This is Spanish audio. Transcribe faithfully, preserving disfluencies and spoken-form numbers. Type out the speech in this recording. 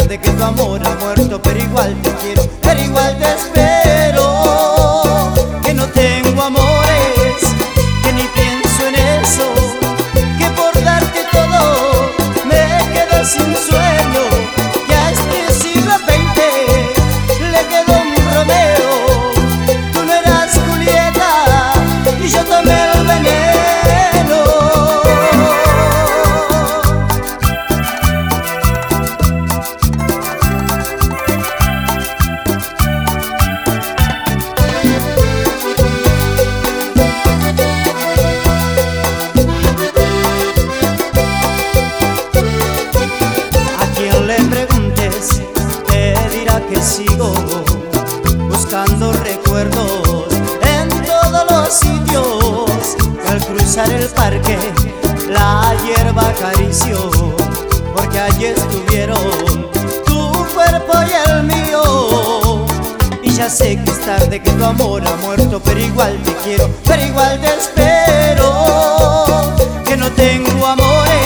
tarde que tu amor ha muerto, pero igual te quiero, pero igual te espero. Que no tengo amores, que ni pienso en eso, que por darte todo me quedo sin sueño. Que a este siglo veinte le quedó un Romeo. Tú no eras Julieta y yo tomé el veneno. A quien le preguntes te dirá que sigo buscando recuerdos en todos los sitios. Al cruzar el parque la hierba acarició, porque allí estuvieron tu cuerpo y el mío. Y ya sé que es tarde, que tu amor ha muerto, pero igual te quiero, pero igual te espero. Que no tengo amores,